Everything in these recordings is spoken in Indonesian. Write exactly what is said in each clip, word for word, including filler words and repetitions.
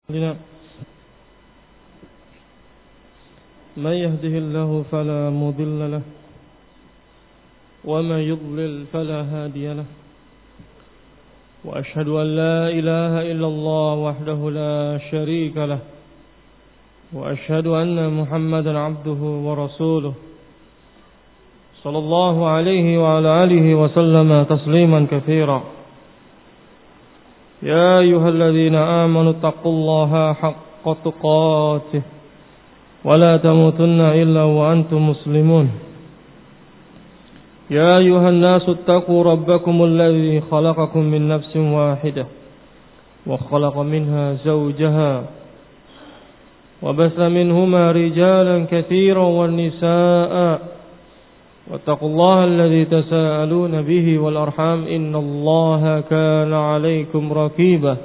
من يهده الله فلا مضل له ومن يضلل فلا هادي له وأشهد أن لا إله إلا الله وحده لا شريك له وأشهد أن محمدا عبده ورسوله صلى الله عليه وعلى آله وسلم تسليما كثيرا. يا أيها الذين آمنوا اتقوا الله حق تقاته ولا تموتن إلا وأنتم مسلمون. يا أيها الناس اتقوا ربكم الذي خلقكم من نفس واحدة وخلق منها زوجها وبث منهما رجالا كثيرا والنساء واتقوا الله الذي تساءلون به والأرحام إن الله كان عليكم رقيبا.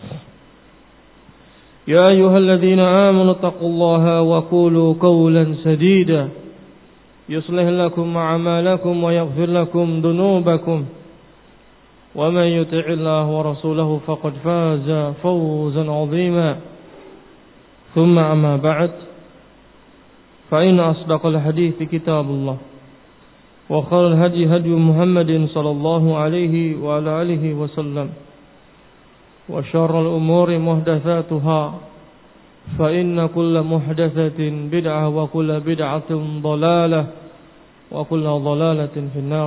يا أيها الذين آمنوا اتقوا الله وقولوا قولا سديدا يصلح لكم أعمالكم ويغفر لكم ذنوبكم ومن يطع الله ورسوله فقد فاز فوزا عظيما. ثم أما بعد فإن أصدق الحديث كتاب الله وخير الهدي هدي محمد صلى الله عليه وعلى آله وسلم وشر الأمور محدثاتها فإن كل محدثة بدعة وكل بدعة ضلالة وكل ضلالة في النار.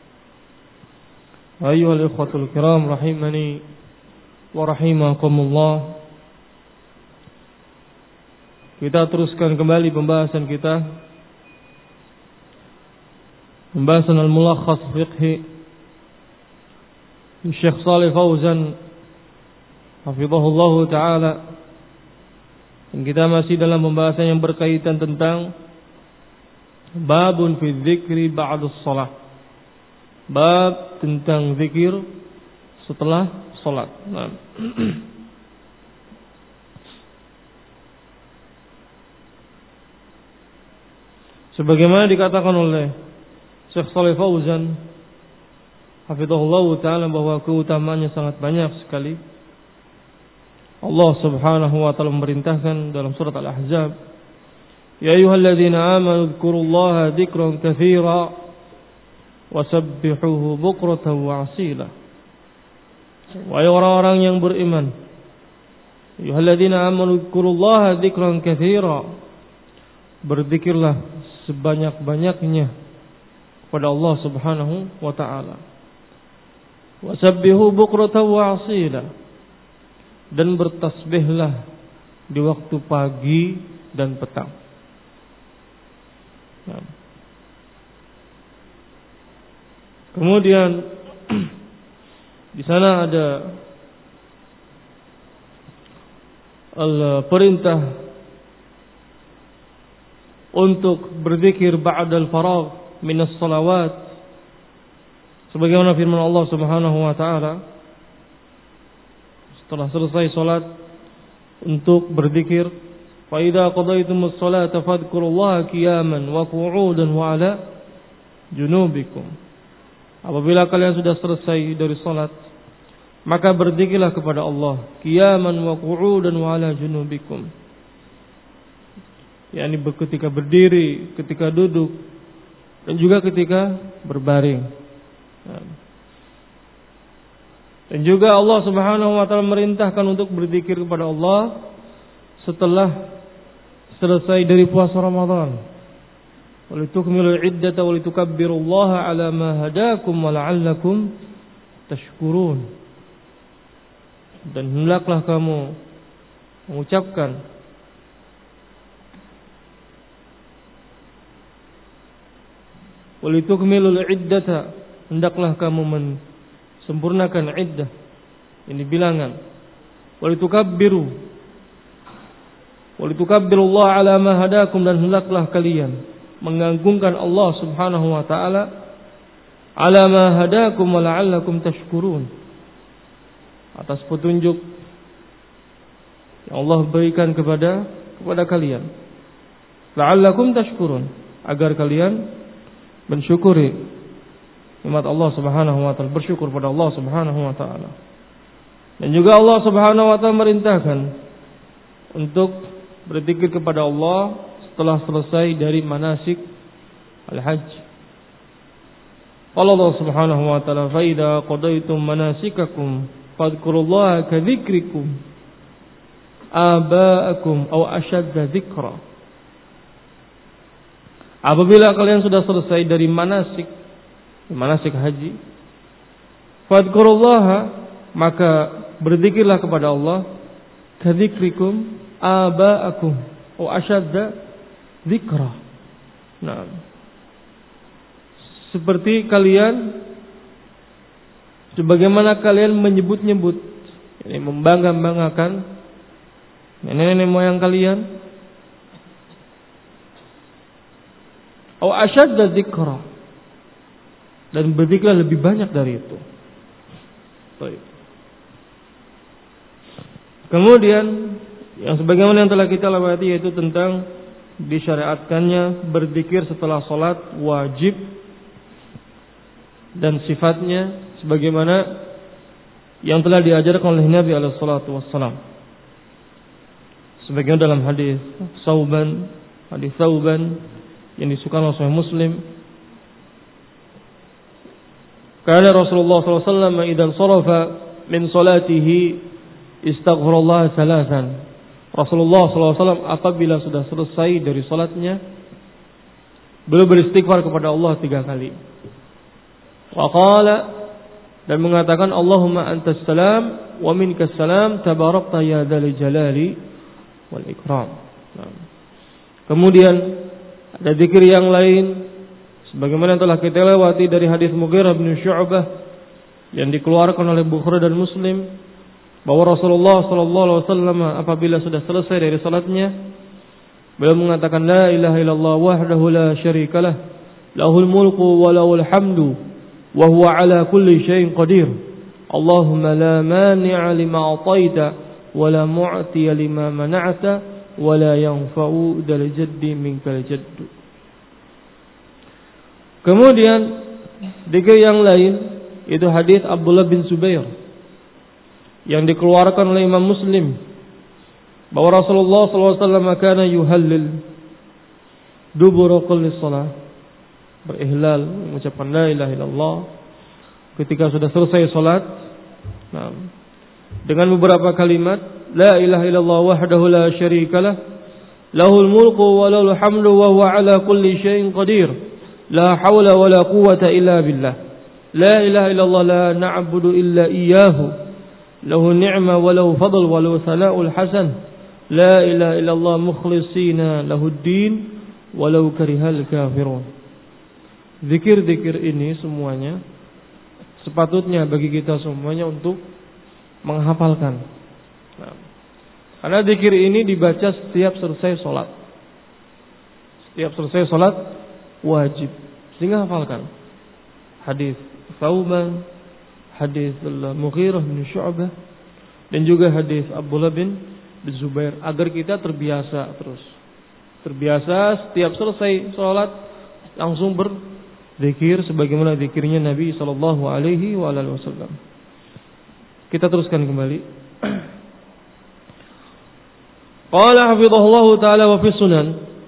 أيها الإخوة الكرام رحمني ورحمكم الله. Kita teruskan kembali pembahasan kita, pembahasan al-mulakhas fiqhi Syekh Shalih Fauzan hafizahullah ta'ala. Dan kita masih dalam pembahasan yang berkaitan tentang babun fi dzikri ba'da shalah, bab tentang zikir setelah salat. Nah. Sebagaimana dikatakan oleh Syekh Shalih Fauzan hafizahullah ta'ala bahwa keutamaannya sangat banyak sekali. Allah Subhanahu wa ta'ala memerintahkan dalam surat Al-Ahzab, ya ayyuhalladzina amanu dzkurullaha dzikran katsira wasabbihuhu bukratan wa asila. Wahai orang-orang yang beriman, ayyuhalladzina amanu dzkurullaha dzikran katsira, berzikirlah sebanyak-banyaknya kepada Allah Subhanahu wa ta'ala. Wasabbihu bukratan wa asila, dan bertasbihlah di waktu pagi dan petang. Nah. Kemudian di sana ada al-perintah untuk berzikir ba'dal faragh minas salawat, sebagaimana firman Allah Subhanahu wa ta'ala, setelah selesai salat untuk berzikir, fa idza qadaytumus salata fadhkurullaha qiyaman wa qu'udan wa 'ala junubikum. Apabila kalian sudah selesai dari salat, maka berzikirlah kepada Allah qiyaman wa qu'udan wa 'ala junubikum, yakni ketika berdiri, ketika duduk, dan juga ketika berbaring. Dan juga Allah Subhanahu wa ta'ala merintahkan untuk berzikir kepada Allah setelah selesai dari puasa Ramadan. Walitukmilul iddata walitukabbirullaha ala ma hadakum wa la'allakum tashkurun. Dan hendaklah kamu mengucapkan walitukmilul iddata, hendaklah kamu sempurnakan iddah, ini bilangan. Walitukabbiru walitukabbirullaha ala ma hadakum, dan hendaklah kalian mengagungkan Allah Subhanahu wa ta'ala ala ma hadakum wa la'allakum tashkurun, atas petunjuk yang Allah berikan kepada kepada kalian. La'allakum tashkurun, agar kalian mensyukuri nikmat Allah Subhanahu wa ta'ala, bersyukur pada Allah Subhanahu wa ta'ala. Dan juga Allah Subhanahu wa ta'ala merintahkan untuk berzikir kepada Allah setelah selesai dari manasik al-hajj. Qala Allah Subhanahu wa taala, "Fa idza qadaytum manasikakum fadhkurullaha ka dzikrikum aba'akum aw ashadda dzikra." Apabila kalian sudah selesai dari manasik manasik haji, fadhkurullaha, maka berzikirlah kepada Allah, ka dzikrikum aba'akum aw ashadda dzikra. Nah, seperti kalian, sebagaimana kalian menyebut-nyebut, ini membangga-banggakan nenek-nenek moyang kalian, aw ashadda dzikra, dan berzikirlah lebih banyak dari itu. Baik. Kemudian yang sebagaimana yang telah kita lewati, yaitu tentang disyariatkannya berzikir setelah salat wajib dan sifatnya sebagaimana yang telah diajarkan oleh Nabi alaihi salatu wassalam. Sebagaimana dalam hadis Sauban, hadis Sauban yang disukai oleh Sahih Muslim, karena Rasulullah sallallahu alaihi wasallam idan sarafa min salatihi istaghfirullah salasan. Rasulullah sallallahu alaihi wasallam apabila sudah selesai dari salatnya, beliau beristighfar kepada Allah tiga kali. Wa qala, dan mengatakan, Allahumma antas salam wa minkas salam tabarakta ya dzal jalali wal ikram. Nah. Kemudian ada zikir yang lain sebagaimana yang telah kita lewati dari hadis Mughirah bin Syu'bah yang dikeluarkan oleh Bukhari dan Muslim, bahwa Rasulullah sallallahu alaihi wasallam apabila sudah selesai dari salatnya, beliau mengatakan, la ilaha illallah wahdahu la syarikalah, lahul mulku wa lahul hamdu wa huwa ala kulli syai'in qadir. Allahumma la mani'a lima a'taita wa la mu'tiya lima mana'ta wa la yanfa'u dzal jaddi minkal jaddu. Kemudian zikir yang lain itu hadis Abdullah bin Zubair yang dikeluarkan oleh Imam Muslim, bahwa Rasulullah sallallahu alaihi wasallam kana yuhallil dubura kulli shalah, berihlal mengucapkan la ilaha illallah ketika sudah selesai salat. Nah, dengan beberapa kalimat, la ilaha illallah wahdahu la syarikalah, lahul mulku wa lahul hamdu wa huwa ala kulli syai'in qadir, la haula wa la quwwata illa billah, la ilaha illallah la na'budu illa iyyahu, lahu ni'ma wa lahu fadl wa lahu thana'ul hasan, la ilaha illallah mukhlishina lahuddin walau karihal kafirun. Zikir-zikir ini semuanya sepatutnya bagi kita semuanya untuk menghafalkan. Nah, karena zikir ini dibaca setiap selesai sholat, setiap selesai sholat wajib, sehingga hafalkan hadis Sauban, hadis Mughirah bin Syu'bah, dan juga hadis Abdullah bin Zubair, agar kita terbiasa terus. Terbiasa setiap selesai sholat langsung berzikir sebagaimana zikirnya Nabi sallallahu alaihi wasallam. Kita teruskan kembali. Qala hafizahullah taala wa fi sunan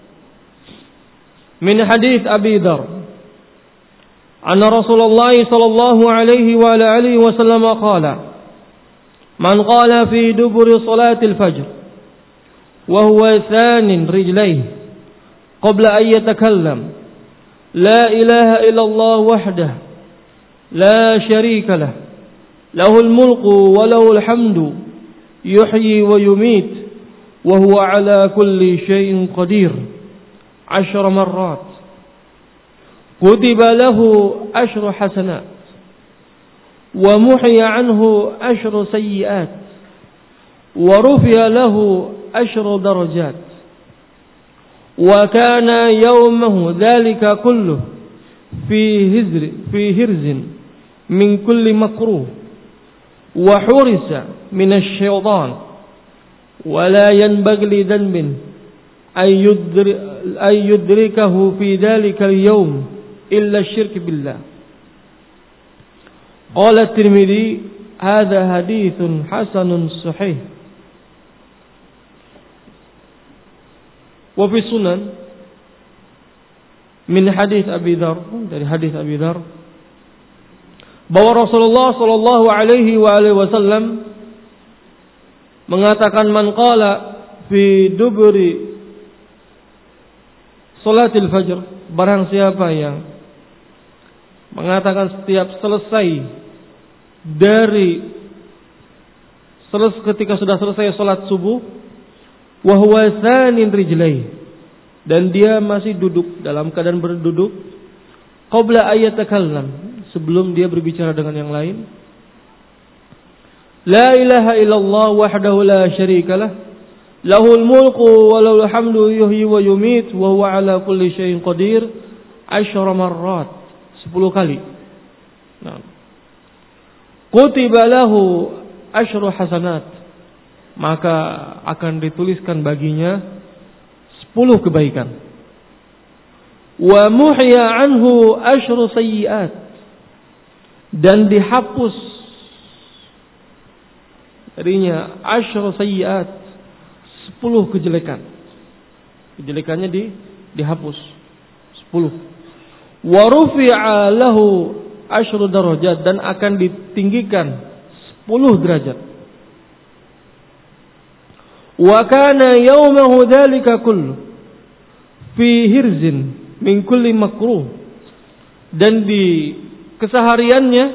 min hadis Abi Dzar anna Rasulullah sallallahu alaihi wa alihi wasallam qala man qala fi duburi salatil fajr wa huwa thanin rijlayhi qabla an yatakallam la ilaha illallah wahdahu la syarika lah, lahul mulku wa lahul hamdu yuhyi wa yumit wa huwa ala kulli syai'in qadir ashra marrat kutiba lahu ashru hasanat wa muhiya anhu ashru sayyi'at wa rufi'a lahu ashru darajat wa kana yawmahu dhalika kulluhu fi hizri fi hirzin min kulli makruh wa hurisa min asy-syaitan wa la yanbaghi li dhanbin ay yudri ay yudrikahu fi dhalika al-yawm illa asy-syirk billah. Qala at-Tirmidzi hadha haditsun hasanun sahih. Wa fi sunan min hadis Abi Dzar, dari hadis Abi Dzar, bahwa Rasulullah sallallahu alaihi wa alihi wasallam mengatakan, man qala fi duburi salatil fajr, barang siapa yang mengatakan setiap selesai dari selesai ketika sudah selesai salat subuh, wa huwa thanin rijlai, dan dia masih duduk dalam keadaan berduduk, qabla ayatakallam, sebelum dia berbicara dengan yang lain, la ilaha illallah wahdahu la syarikalah, lahul mulku wa lahul hamdu yuhyi wa yumit wa huwa ala kulli syai'in qadir, asyra marrat, sepuluh kali. Nah, kutiba lahu asyru hasanat, maka akan dituliskan baginya sepuluh kebaikan. Wa muhya anhu asyru sayyi'at, dan dihapus darinya asyru sayyi'at, sepuluh kejelekan. Kejelekannya di dihapus sepuluh. Wa rufi'a lahu asyru darajat, dan akan ditinggikan sepuluh derajat. Wa kana yawmahu dzalika kullu fi hirzin min kulli makruh, dan di kesehariannya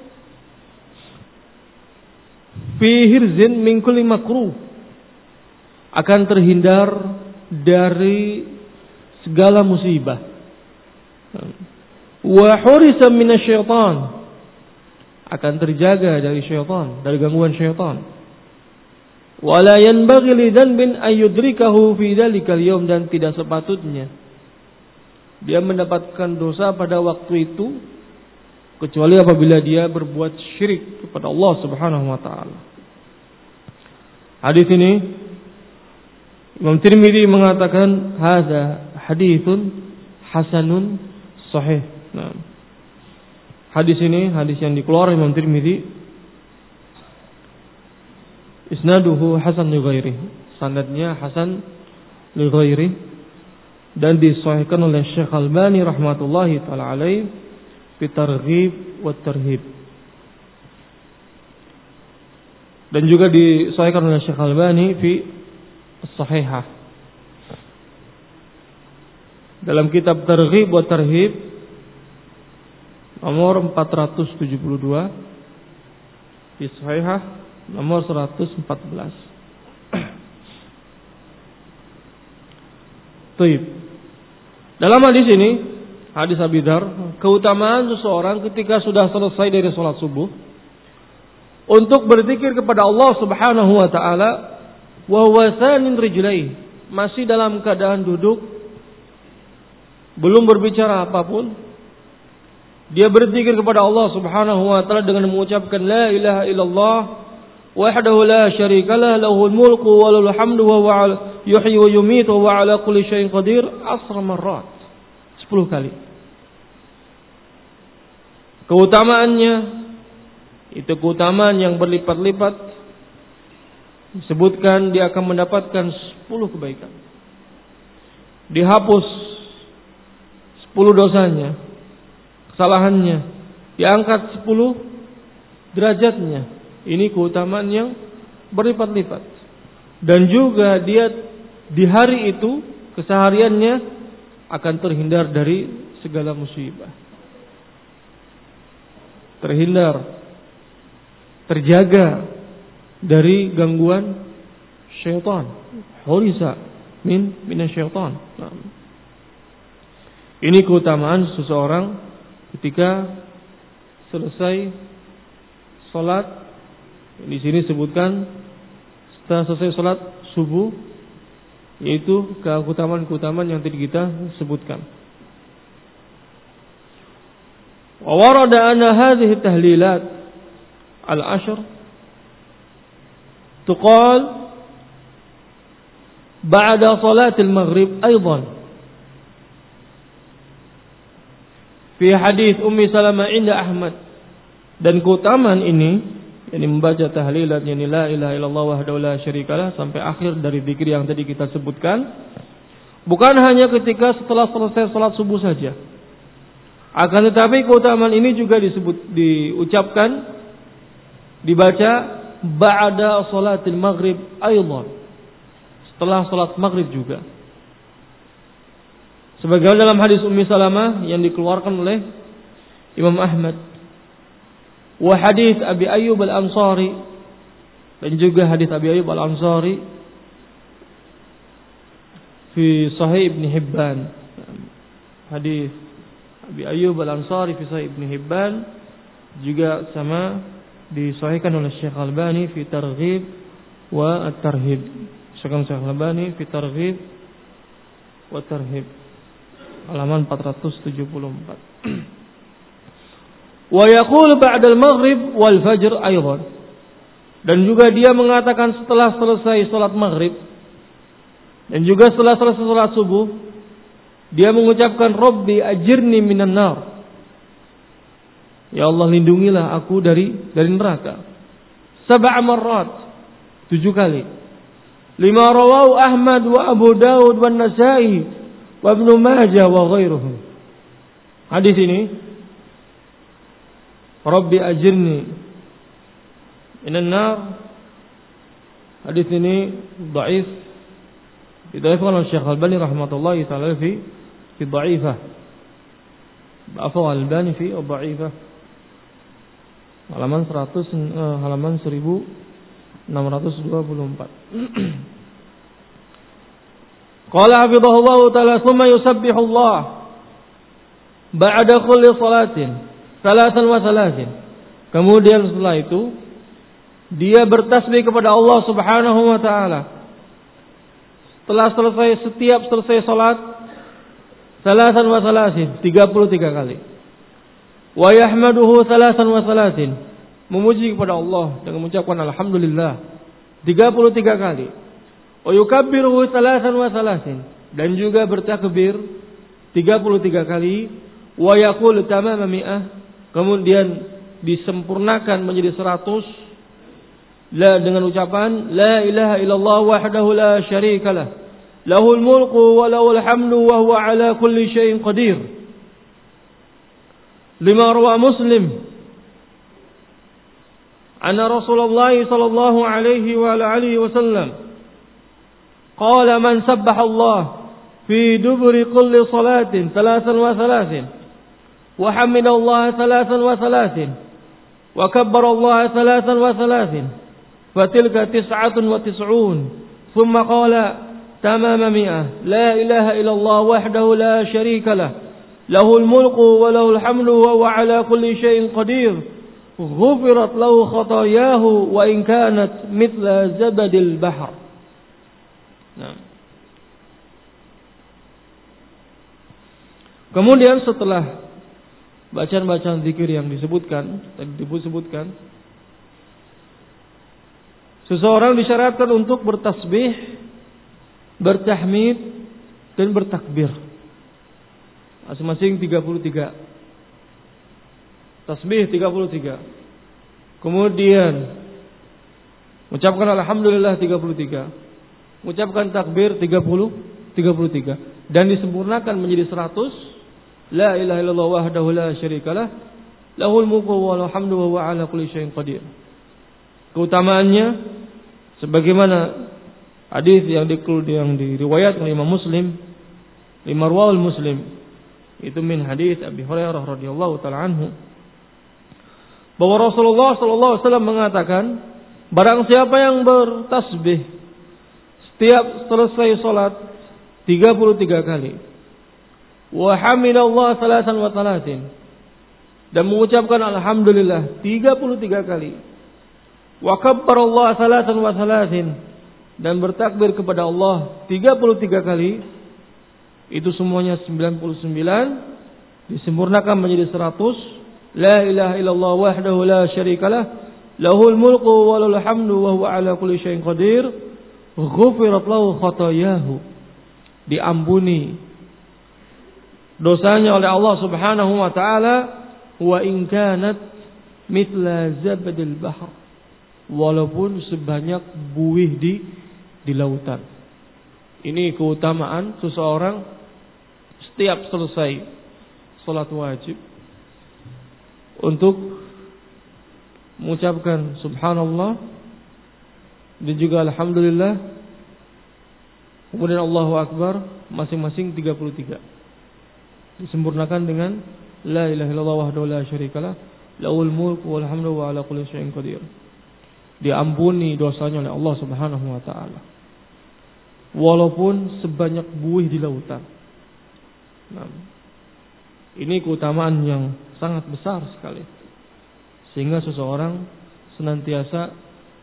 fi hirzin min kulli makruh, akan terhindar dari segala musibah. Wa hurisa minasyaitan, akan terjaga dari syaitan, dari gangguan syaitan. Wala yanbaghi lidzanbin ayyudrikahu fi dzalikal yaum, dan tidak sepatutnya dia mendapatkan dosa pada waktu itu kecuali apabila dia berbuat syirik kepada Allah Subhanahu wa taala. Hadis ini Imam Tirmidzi mengatakan hadza haditsun hasanun sahih. Nah, hadis ini hadis yang dikeluarkan Imam Tirmidzi, isnaduhu hasan li ghairi, sanadnya hasan li ghairi, dan disahihkan oleh Syekh Albani rahmatullahi taala alaih fi targhib wa tarhib, dan juga disahihkan oleh Syekh Albani fi as-sahihah. Dalam kitab Targhib wa Tarhib nomor empat ratus tujuh puluh dua, di Sahihah nomor seratus empat belas. Baik. Dalam hadis ini, hadis Abi Dzar, keutamaan seseorang ketika sudah selesai dari salat subuh untuk berzikir kepada Allah Subhanahu wa taala, wa huwa thanin rijlai, masih dalam keadaan duduk, belum berbicara apapun, dia berzikir kepada Allah Subhanahu wa taala dengan mengucapkan la ilaha illallah wahdahu la syarikalah, lahul mulku wa lahul hamdu wa huwa yuhyi wa yumiit wa huwa ala kulli syai'in qadir, asra marrat, sepuluh kali. Keutamaannya itu keutamaan yang berlipat-lipat. Disebutkan dia akan mendapatkan sepuluh kebaikan, dihapus sepuluh dosanya, kesalahannya, diangkat sepuluh derajatnya. Ini keutamaan yang berlipat-lipat. Dan juga dia di hari itu, kesehariannya akan terhindar dari segala musibah, terhindar, terjaga dari gangguan syaitan. Hurisa min minasyaitan. Ini keutamaan seseorang ketika selesai salat. Di sini sebutkan setelah selesai salat subuh, yaitu keutamaan-keutamaan yang tadi kita sebutkan. Wa warada anna hadhihi tahlilat al-ashr tuqal ba'da salat al-maghrib aidan. Fi hadis Ummi Salamah inda Ahmad, dan keutamaan ini yakni membaca tahlilat yakni la ilaha illallah wahdahu la syarikalah sampai akhir dari zikir yang tadi kita sebutkan, Bukan hanya ketika setelah selesai salat subuh saja. Akan tetapi keutamaan ini juga disebut diucapkan dibaca ba'da salatil maghrib aydan. Setelah salat maghrib juga. Sebagaimana dalam hadis Ummi Salamah yang dikeluarkan oleh Imam Ahmad. Wa hadis Abi Ayyub Al-Ansari, dan juga hadis Abi Ayyub Al-Ansari fi Sahih Ibn Hibban. Hadis Abi Ayyub Al-Ansari fi Sahih Ibn Hibban juga sama disahihkan oleh Syekh Al-Albani fi Targhib wa At-Tarhib. Syekh Al-Albani fi Targhib wa Tarhib halaman empat ratus tujuh puluh empat. Wa yaqulu ba'da al-maghrib wal fajr aydan. Dan juga dia mengatakan setelah selesai salat maghrib dan juga setelah selesai salat subuh, dia mengucapkan Rabbi ajirni minan nar. Ya Allah, lindungilah aku dari dari neraka. Sab'a marrat, tujuh kali. Lima rawahu Ahmad wa Abu Dawud wa Nasa'i wa Ibnu Majah wa ghairuhum. Hadis ini Rabbi ajirni minan nar. Hadis ini dhaif. Didhaifkan oleh Syekh Al-Albani rahmatullahi ta'ala fi fi dha'ifah. Ba'afaw Al-Albani fi dha'ifah. Halaman seratus uh, halaman seribu enam ratus dua puluh empat. Qala hafizahullahu ta'ala thumma yusabbihu Allah ba'da kulli salatin salatan wa salatin. Kemudian setelah itu dia bertasbih kepada Allah Subhanahu wa taala. Setelah selesai setiap selesai salat salatan wa salatin, tiga puluh tiga kali. Wa yahmaduhu salatan wa salatin, memuji kepada Allah dengan mengucapkan alhamdulillah tiga puluh tiga kali. Wa yukabbiruhu salatan wa salatin, dan juga bertakbir tiga puluh tiga kali. Wa yaqulu tamama mi'ah, kemudian disempurnakan menjadi seratus. La dengan ucapan la ilaha illallah wahdahu la syarikalah, lahul mulku wa lahul hamdu wa huwa ala kulli syai'in qadir. Lima rawa Muslim anna Rasulullah sallallahu alaihi wa alihi wasallam qala man sabbaha Allah fi duburi kulli salatin thalathan wa thalathin wa hamida Allah thalathan wa thalathin wa kabbara Allah thalathan wa thalathin fatilka tis'atun wa tis'un thumma qala tamama mi'ah la ilaha illallah wahdahu la syarika lah lahul mulku wa lahul hamdu wa huwa ala kulli syai'in qadir ghufirat lahu khatayahu wa in kanat mithla zabadil bahr. Nah. Kemudian setelah bacaan-bacaan zikir yang disebutkan tadi disebutkan, seseorang disyaratkan untuk bertasbih, bertahmid, dan bertakbir. Masing-masing tiga puluh tiga. Tasbih tiga puluh tiga. Kemudian mengucapkan alhamdulillah tiga puluh tiga. Mengucapkan takbir tiga puluh, tiga puluh tiga. Dan disempurnakan menjadi seratus. La ilaha illallah wahdahu la syarikalah, lahul mulku wa lahul hamdu wa huwa ala kulli syai'in qadir. Keutamaannya sebagaimana hadis yang yang diriwayatkan oleh Imam Muslim, lima rawal Muslim, itu min hadis Abi Hurairah radhiyallahu taala anhu, bahwa Rasulullah sallallahu alaihi wasallam mengatakan, barang siapa yang bertasbih setiap selesai salat tiga puluh tiga kali, wa hamidallah salatan wa salatin, dan mengucapkan alhamdulillah tiga puluh tiga kali, wa kabbarallah salatan wa salatin, dan bertakbir kepada Allah tiga puluh tiga kali, itu semuanya sembilan puluh sembilan, disempurnakan menjadi seratus. La ilaha illallah wahdahu la syarikalah, lahul mulku wa lahul hamdu wa huwa ala kulli syai'in qadir. Ghufirat lahu khatayahu, diampuni dosanya oleh Allah Subhanahu wa taala, wa in kanat mithla zabadil bahr, walaupun sebanyak buih di di lautan. Ini keutamaan seseorang setiap selesai salat wajib untuk mengucapkan subhanallah dan juga alhamdulillah, kemudian Allahu akbar masing-masing tiga puluh tiga. Disempurnakan dengan la ilaha illallah wahdahu la syarikalah lahul mulku wal hamdu wa ala kulli syai'in qadir. Diampuni dosanya oleh Allah Subhanahu wa taala, walaupun sebanyak buih di lautan. Nah, ini keutamaan yang sangat besar sekali, sehingga seseorang senantiasa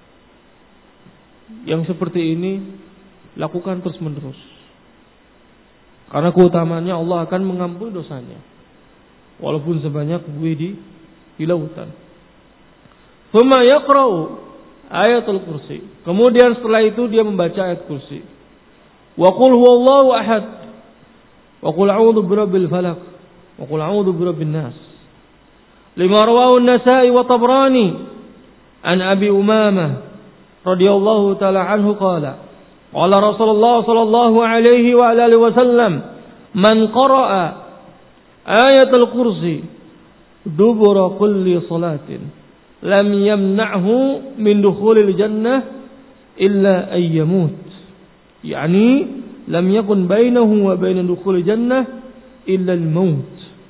yang seperti ini lakukan terus menerus, karena keutamaannya Allah akan mengampuni dosanya walaupun sebanyak buih di, di lautan. Tsumma yaqra'u ayatul kursi. Kemudian setelah itu dia membaca ayat kursi. Wa qul huwallahu ahad. Wa qul a'udzu birabbil falaq. Wa qul a'udzu birabbin nas. Lima rawahu an-Nasa'i wa Tabrani an Abi Umamah radhiyallahu ta'ala anhu qala qala Rasulullah sallallahu alaihi wa alihi wasallam man qara'a ayatul kursi dubura kulli salatin lam yamna'hu min dukhulil jannah illa ay yamut. Yani lam yakun bainahu wa bain dukhulil jannah illa al-maut.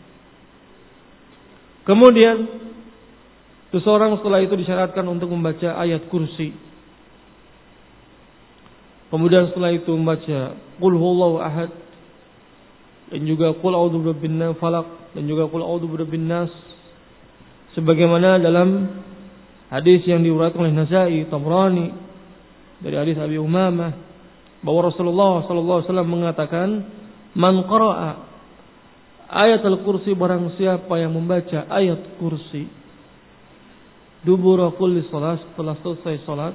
Kemudian seseorang setelah itu disyaratkan untuk membaca ayat kursi. Kemudian setelah itu membaca qul huwallahu ahad dan juga qul a'udzu birabbin falaq dan juga qul a'udzu birabbin nas, sebagaimana dalam hadis yang diriwayatkan oleh Nasa'i, Tabrani dari hadis Abi Umamah bahwa Rasulullah sallallahu alaihi wasallam mengatakan, man qara'a ayat al-kursi, barang siapa yang membaca ayat kursi dubura kulli salat, setelah selesai salat,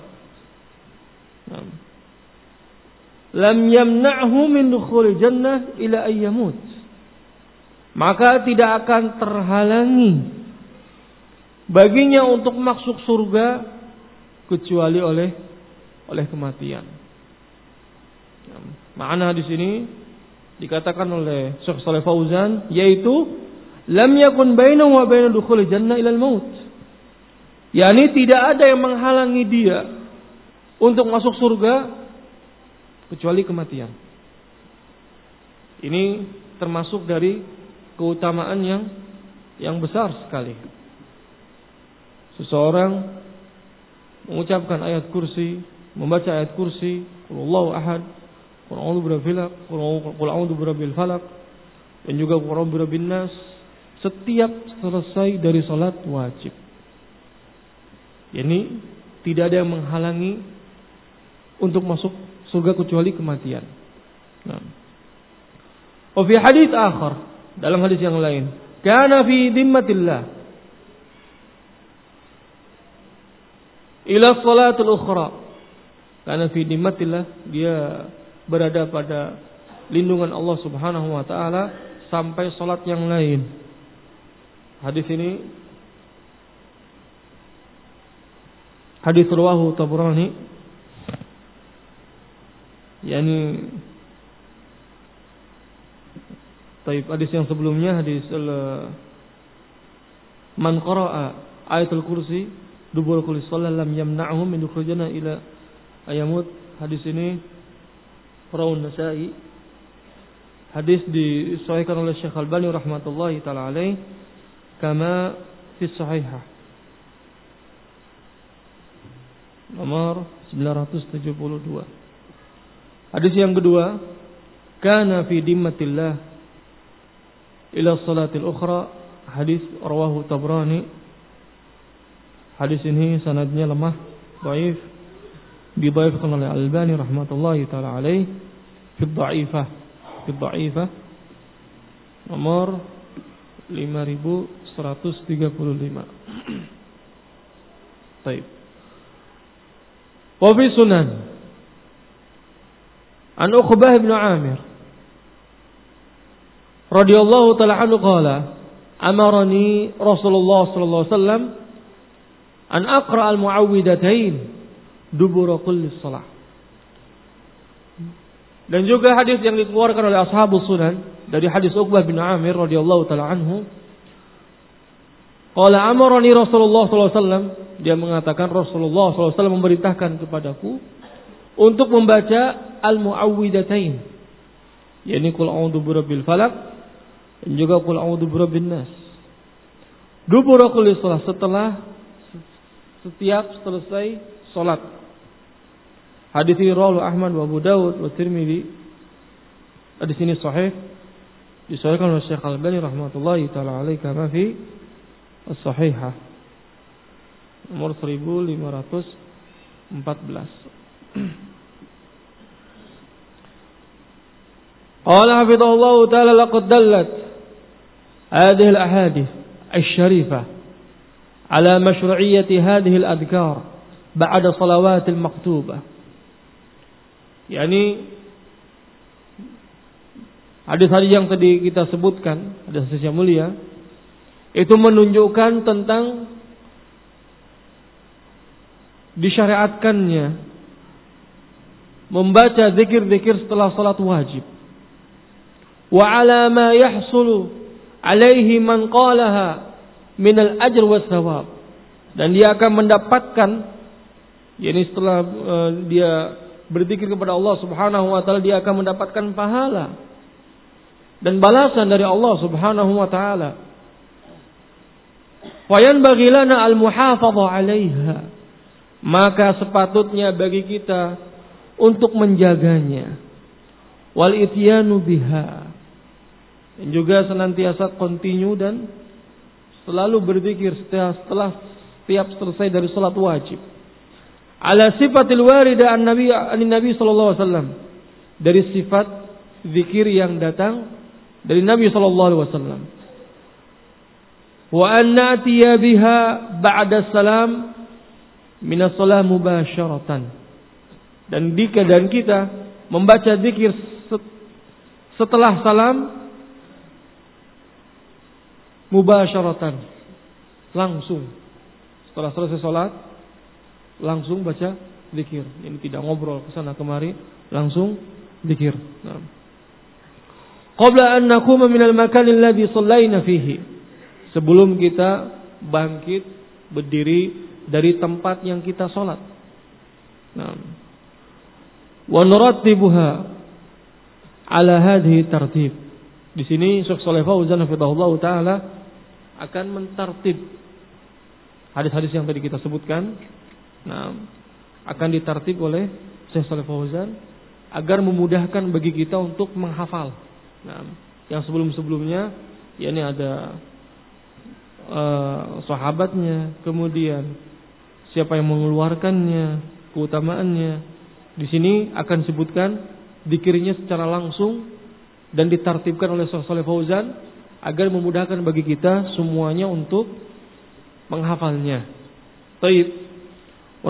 lam yamna'hu min dukhul jannah ila ayyamut, maka tidak akan terhalangi baginya untuk masuk surga kecuali oleh oleh kematian. Makna hadis ini dikatakan oleh Syekh Shalih Fauzan, yaitu lam yakun bainahu wa baina dukhul jannah ila al-maut. Yani tidak ada yang menghalangi dia untuk masuk surga kecuali kematian. Ini termasuk dari keutamaan yang yang besar sekali. Seseorang mengucapkan ayat kursi, membaca ayat kursi, qul huwallahu ahad, qul a'udzu birabbil falaq, qul a'udzu birabbil falaq, dan juga qul a'udzu birabbin nas, setiap selesai dari salat wajib. Yani tidak ada yang menghalangi untuk masuk surga kecuali kematian. Nah. Wa fi hadits akhar, dalam hadis yang lain, kana fi dhimmatillah ila salatul ukhra. Karena fi dhimmatillah, dia berada pada lindungan Allah Subhanahu wa taala sampai salat yang lain. Hadis ini hadis rawahu Tabrani, yani taib hadis yang sebelumnya, hadis man qara'a ayatul kursi dubur kulli shalah lam yamna'hum min dukhul jannah ila ayamut. Hadis ini rawahu Nasa'i. Hadis disahihkan oleh Syekh Al-Albani rahmatullahi taala alaih kama fi sahihah nomor sembilan ratus tujuh puluh dua. Hadis yang kedua, kana fi dimmatillah ila salatil ukhra, hadis rawahu Tabrani. Hadis ini sanadnya lemah, dhaif, didhaifkan oleh Al-Albani rahmatullahi taala alaih fi dhaifah, fi dhaifah nomor lima ribu seratus tiga puluh lima. Baik. Wa fi sunan an Uqbah bin Amir radhiyallahu taala anhu qala amarani Rasulullah sallallahu alaihi wasallam an aqra al-mu'awwidhatain dubura kulli shalah. Dan juga hadis yang dikeluarkan oleh ashabus sunan dari hadis Uqbah bin Amir radhiyallahu taala anhu, qala amarani Rasulullah sallallahu alaihi wasallam, dia mengatakan Rasulullah sallallahu alaihi wasallam memerintahkan kepadaku untuk membaca al-muawwidatain, yakni qul a'udzu birabbil falaq dan juga qul a'udzu birabbin nas. Dubura kulli shalah, setelah setiap selesai salat. Hadis ini rawahu Ahmad wa Abu Dawud wa Tirmidzi. Hadis ini sahih, disahihkan oleh Syekh Al-Albani rahmatullahi taala alaihi kama fi as-sahihah nomor seribu lima ratus empat belas. Qala hafizahullah taala laqad dallat hadhihi al-ahadith asy-syarifah ala mashru'iyyati hadhihi al-adhkar ba'da salawat al-maktubah. Yani hadis-hadis yang tadi kita sebutkan, hadis yang mulia, itu menunjukkan tentang disyariatkannya membaca zikir-zikir setelah salat wajib. Wa ala ma yahsulu alaihi man qalaha min al-ajr was thawab. Dan dia akan mendapatkan, yakni setelah uh, dia berzikir kepada Allah Subhanahu wa taala, dia akan mendapatkan pahala dan balasan dari Allah Subhanahu wa taala. Fa yanbaghi lana al-muhafadhah 'alaiha. Maka sepatutnya bagi kita untuk menjaganya. Wal ityanu biha. Dan juga senantiasa continue dan selalu berzikir setelah, setelah setiap selesai dari salat wajib. Ala sifatil warida an nabi an nabi sallallahu alaihi wasallam, dari sifat zikir yang datang dari Nabi sallallahu alaihi wasallam. Wa an na'tiya biha ba'da salam min as-salah mubasyaratan. Dan di keadaan kita membaca zikir setelah salam mubasyaratan, langsung setelah selesai salat langsung baca zikir. Ini tidak ngobrol ke sana kemari, langsung zikir. Nah. Qabla an naquma min al-makan alladhi shallaina fihi. Sebelum kita bangkit berdiri dari tempat yang kita salat. Nah. Wa nurattibuha ala hadhihi tartib. Di sini Syekh Shalih Fauzan hafizahullah taala akan mentartib hadis-hadis yang tadi kita sebutkan. Nah, akan ditartib oleh Syekh Shalih Fauzan agar memudahkan bagi kita untuk menghafal. Nah, yang sebelum-sebelumnya yakni ada uh, sahabatnya, kemudian siapa yang mengeluarkannya, keutamaannya. Di sini akan disebutkan zikirnya secara langsung dan ditartibkan oleh Syekh Shalih Fauzan agar memudahkan bagi kita semuanya untuk menghafalnya. Baik. Wa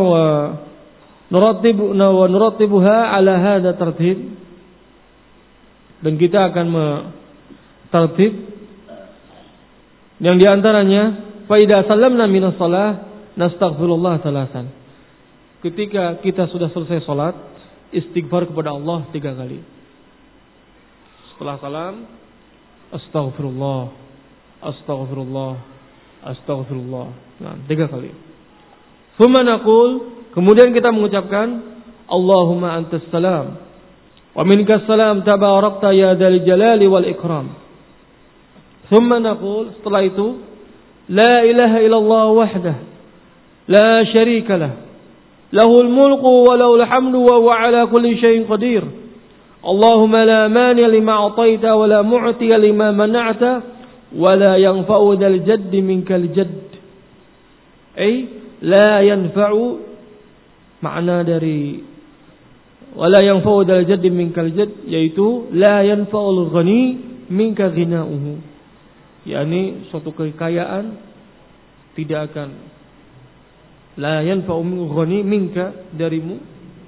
nurattibuha ala hadha tartib. Dan kita akan mentartib yang diantaranya fa idza sallamna minas shalah nastaghfirullah salasan. Ketika kita sudah selesai salat, istighfar kepada Allah tiga kali. Setelah salam, astaghfirullah, astaghfirullah, astaghfirullah. Nah, tiga kali. Tsumma naqul, kemudian kita mengucapkan Allahumma antas salam wa minkas salam tabarakta ya dzal jalali wal ikram. Tsumma naqul, setelah itu la ilaha illallah wahdah la syarika lah lahul mulku wa lahul hamdu wa huwa ala kulli syai'in qadir. Allahumma la mani lima a'taita wa la mu'ti lima mana'ta wa la yanfa'u dzal jaddi minkal jadd. Ai la yanfa'u, makna dari wala yanfa'u dzal jaddi minkal jadd yaitu la yanfa'ul ghani minka ghina'uhu. yakni suatu kekayaan tidak akan la yanfa'u ghani minka darimu,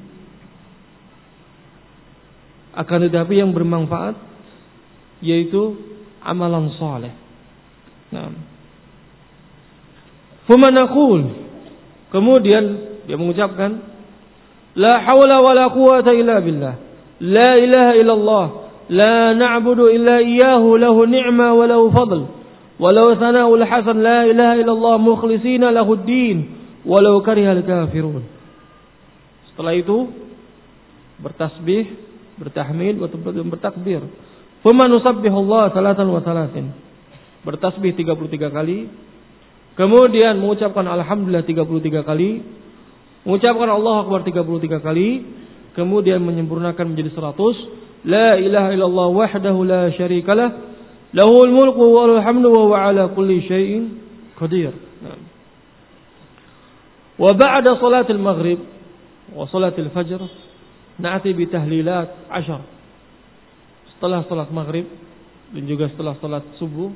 akan tetapi yang bermanfaat yaitu amalan saleh. Nah, Fuma naqul, kemudian dia mengucapkan la haula wala quwata illa billah, La ilaha illallah. La na'budu illa iyyahu lahu ni'ma wa lahu fadl. Wa lahu thana'ul hasan. La ilaha illallah mukhlisina lahu ad-din walau karihal kafirun. Setelah itu bertasbih, bertahmid, bertakbir. Thumma nusabbihullah salatan wa salatin. Bertasbih tiga puluh tiga kali. Kemudian mengucapkan alhamdulillah tiga puluh tiga kali. Mengucapkan Allahu akbar tiga puluh tiga kali. Kemudian menyempurnakan menjadi seratus. La ilaha illallah wahdahu la syarikalah. Lahul mulku wa lahul hamdu wa huwa ala kulli syai'in qadir. Wa ba'da salatil maghrib wa salatil fajr na'ti bi tahlilat ashar. Setelah salat maghrib dan juga setelah salat subuh,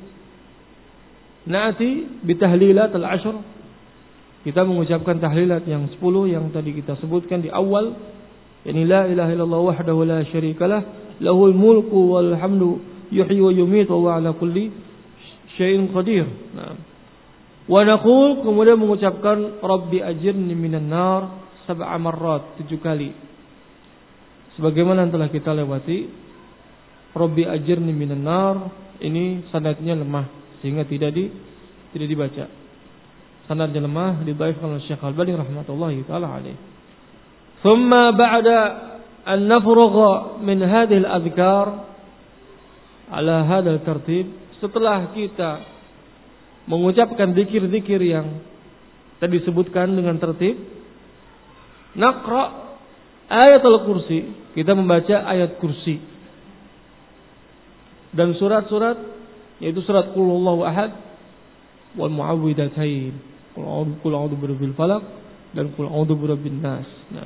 na'ti bi tahlilat al-ashar. Kita mengucapkan tahlilat yang sepuluh yang tadi kita sebutkan di awal, yakni la ilaha illallah wahdahu la syarikalah, lahul mulku wal hamdu yuhyi wa yumiitu wa huwa ala kulli syai'in qadir. Nah. Wa naqul, kemudian mengucapkan Rabbi ajirni minan nar sab'a marrat, tujuh kali. Sebagaimana telah kita lewati, Rabbi ajirni minan nar ini sanadnya lemah sehingga tidak di tidak dibaca. Sanadnya lemah, didhaifkan oleh Syekh Al-Albani rahmatullahi taala alaih. Thumma ba'da an nafrugha min hadhihi al-adhkar ala hadha al-tartib, setelah kita mengucapkan zikir-zikir yang tadi disebutkan dengan tertib, naqra ayatul kursi, kita membaca ayat kursi dan surat-surat, yaitu surat qul huwallahu ahad wal muawwidzatain, qul a'udzu birabbil falaq dan qul a'udzu birabbin nas. Nah.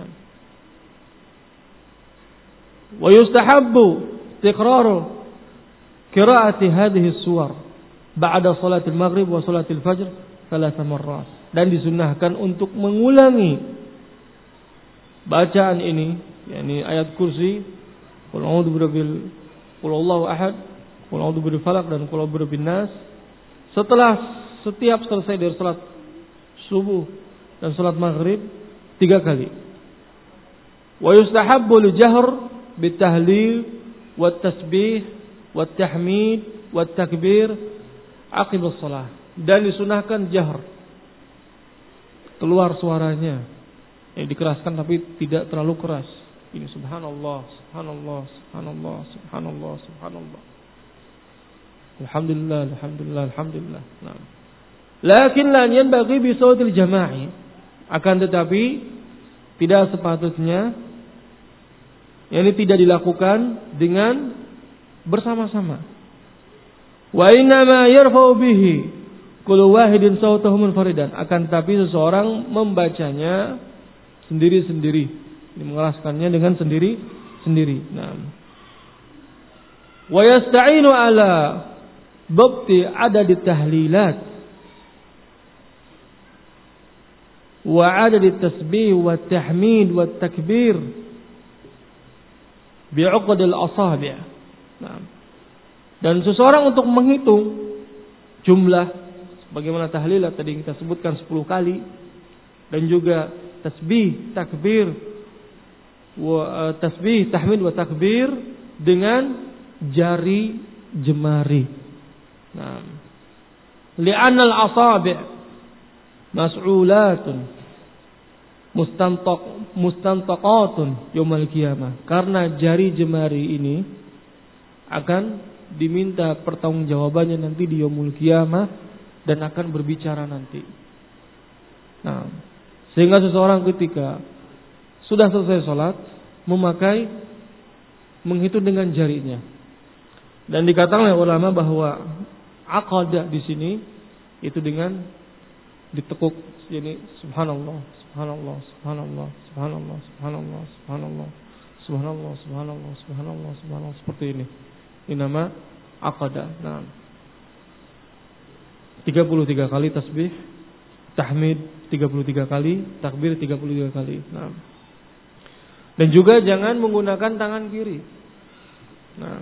Wa yustahabbu tikraru qiraati hadhihi suwar ba'da salatil maghrib wa salatil fajr thalatha marrat, dan disunnahkan untuk mengulangi bacaan ini, yakni ayat kursi, qul a'udzu birabbil qul huwallahu ahad, qul a'udzu birabbil falaq dan qul a'udzu birabbin nas, setelah setiap selesai dari salat subuh dan salat maghrib tiga kali. Wa yustahabbu al-jahr bitahlil wat tasbih wat tahmid wat takbir aqibus shalah, dan disunahkan jahr, keluar suaranya, eh, dikeraskan tapi tidak terlalu keras. Ini subhanallah, subhanallah, subhanallah, subhanallah, subhanallah. Alhamdulillah, alhamdulillah, alhamdulillah. Nah. Lakin la yanbaghi bi sautil jama'i, akan tetapi tidak sepatutnya, yakni tidak dilakukan dengan bersama-sama. Wa inna ma yarfa'u bihi kullu wahidin sautahu munfaridan, akan tapi seseorang membacanya sendiri-sendiri, mengeraskannya dengan sendiri-sendiri. Nah. Wa yasta'inu ala dhabti adad tahlilat wa adad tasbih wa tahmid wa takbir bi'uqd al-asabi'. Nah. Dan seseorang untuk menghitung jumlah bagaimana tahlilat tadi kita sebutkan sepuluh kali, dan juga tasbih, takbir, wa tasbih, tahmid wa takbir dengan jari jemari. Nah, li'anna al-asabi' mas'ulatun mustantaq mustantaqatun yaumil qiyamah, karena jari jemari ini akan diminta pertanggungjawabannya nanti di yaumul qiyamah dan akan berbicara nanti. Nah, sehingga seseorang ketika sudah selesai sholat memakai menghitung dengan jarinya. Dan dikatakan oleh ulama bahwa aqadah di sini itu dengan ditekuk, jadi subhanallah, subhanallah, subhanallah, subhanallah, subhanallah, subhanallah, subhanallah, subhanallah, subhanallah, subhanallah, seperti ini. Ini nama aqadah. Nah, tiga puluh tiga kali tasbih, tahmid tiga puluh tiga kali, takbir tiga puluh tiga kali. Nah. Dan juga jangan menggunakan tangan kiri. Nah.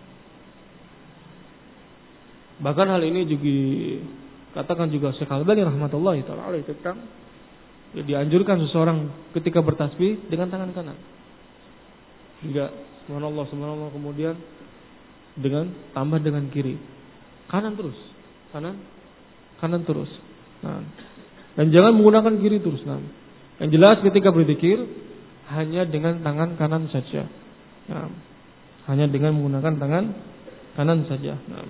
Bahkan hal ini juga katakan juga Syekh Al-Albani rahmatullahi taala alaihi tentang ya, dianjurkan seseorang ketika bertasbih dengan tangan kanan. Hingga subhanallah, subhanallah, kemudian dengan tambah dengan kiri, kanan terus, kanan, kanan terus. Nah, dan jangan menggunakan kiri terus. Nah, yang jelas ketika berzikir hanya dengan tangan kanan saja. Nah, hanya dengan menggunakan tangan kanan saja. Nah.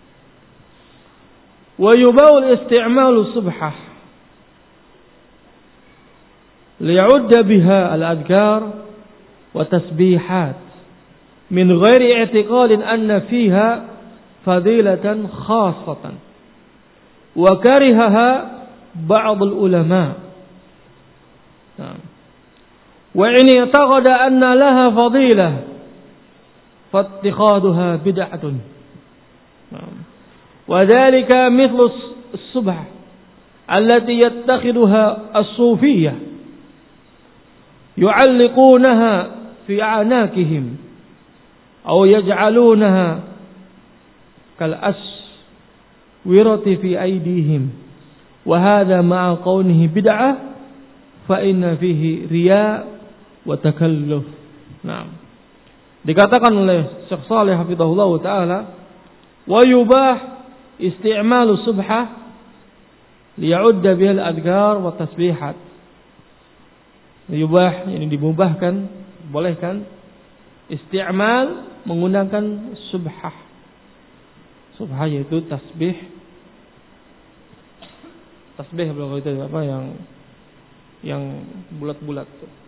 Wa yubaul isti'malu subhah liya'udda biha al-adhkar wa tasbihat min ghairi i'tiqadin anna fiha fadilatan khassatan wa karihaha ba'd al-ulama. Nah. Wa in i'taqada anna laha fadilah fattikhaduha bid'atun. Nah. Wa dhalika mithlu as-subha allati yattakhiduha as-sufiyyah yu'alliqunaha fi a'naqihim aw yaj'alunaha kal aswirati fi aydihim wa hadha ma'a qawnihi bid'ah fa inna fihi riya' wa takalluf. Nah, dikatakan oleh Syekh Shalih hafizahullah taala, wa yubah isti'malu subhah liya'udda bihal adhkar wa tasbihat. Yubah, ini dimubahkan, bolehkan isti'mal menggunakan subhah. Subhah yaitu tasbih. Tasbih kalau itu apa yang yang bulat-bulat.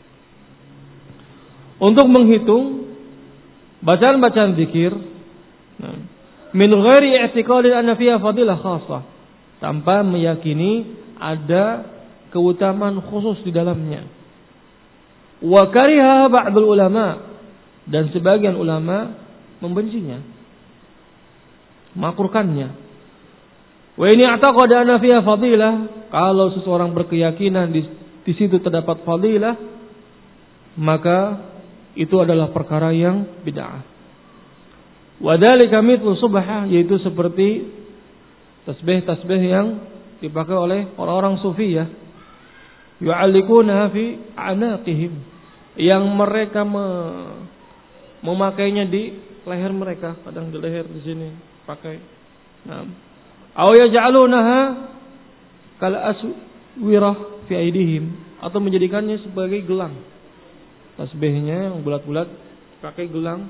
Untuk menghitung bacaan-bacaan zikir, nah, min ghairi i'tiqadin anna fiha fadilah khassah, tanpa meyakini ada keutamaan khusus di dalamnya. Wa kariha ba'dul ulama, dan sebagian ulama membencinya, makruhkannya. Wa ini i'taqada anna fiha fadilah, kalau seseorang berkeyakinan di, di situ terdapat fadilah, maka itu adalah perkara yang bid'ah. Wa dzalika mithlu subhah, yaitu seperti tasbih-tasbih yang dipakai oleh orang-orang sufiyah, yu'alliquna fi anaqihim, yang mereka me, memakainya di leher mereka, kadang di leher di sini pakai. Nah, aw yaj'alunaha kal aswirah fi aydihim, atau menjadikannya sebagai gelang. Tasbihnya yang bulat-bulat pakai gelang.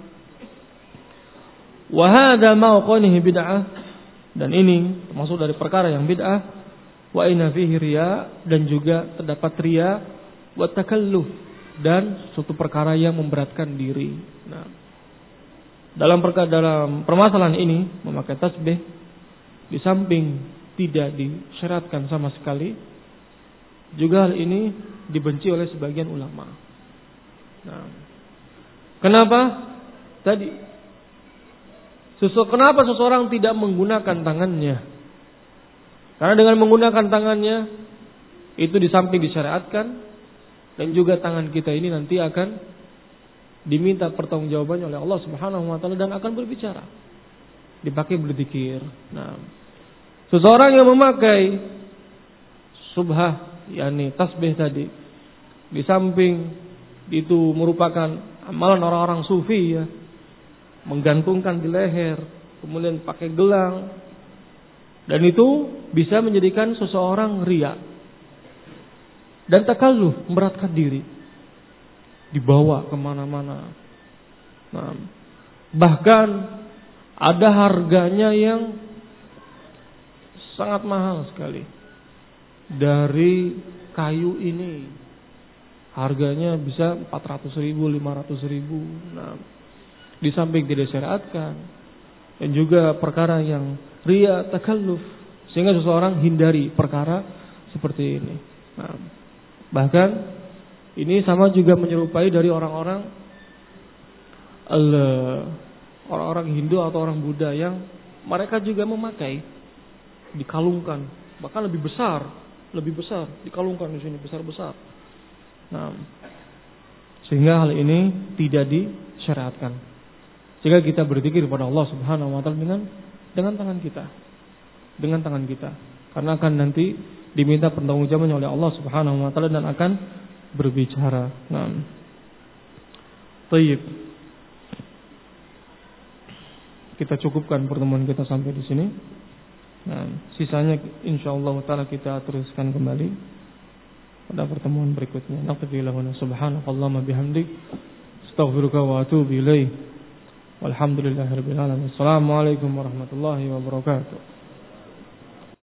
Wa hadza ma'qanihi bid'ah, dan ini termasuk dari perkara yang bid'ah. Wa inna fihi riya, dan juga terdapat riya, wa takalluf, dan suatu perkara yang memberatkan diri. Nah, dalam perkara dalam permasalahan ini memakai tasbih, di samping tidak disyaratkan sama sekali, juga hal ini dibenci oleh sebagian ulama. Nah, kenapa? Tadi, sesu, kenapa seseorang tidak menggunakan tangannya? Karena dengan menggunakan tangannya itu di samping disyariatkan, dan juga tangan kita ini nanti akan diminta pertanggungjawabannya oleh Allah Subhanahu wa taala dan akan berbicara. Dipakai berzikir. Nah, seseorang yang memakai subhah, yakni tasbih tadi, di samping itu merupakan amalan orang-orang sufi ya, menggantungkan di leher, kemudian pakai gelang, dan itu bisa menjadikan seseorang riya dan takalluf, memberatkan diri, dibawa kemana-mana. Nah, bahkan ada harganya yang sangat mahal sekali dari kayu ini. Harganya bisa empat ratus ribu, lima ratus ribu. Nah, di samping tidak disyariatkan, dan juga perkara yang riya, takalluf, sehingga seseorang hindari perkara seperti ini. Nah, bahkan ini sama juga menyerupai dari orang-orang orang-orang Hindu atau orang Buddha yang mereka juga memakai, dikalungkan, bahkan lebih besar, lebih besar, dikalungkan di sini besar-besar. Nah, sehingga hal ini tidak disyariatkan. Sehingga kita berzikir kepada Allah Subhanahu wa taala dengan dengan tangan kita. Dengan tangan kita. Karena akan nanti diminta pertanggungjawabannya oleh Allah Subhanahu wa taala dan akan berbicara. Nah. Baik. kita cukupkan pertemuan kita sampai di sini. Nah, sisanya insyaallah taala kita teruskan kembali pada pertemuan berikutnya. Naqdilahu subhanakallahumma bihamdik astaghfiruka wa atubu ilaik. Walhamdulillahirabbil alamin. Assalamualaikum warahmatullahi wabarakatuh.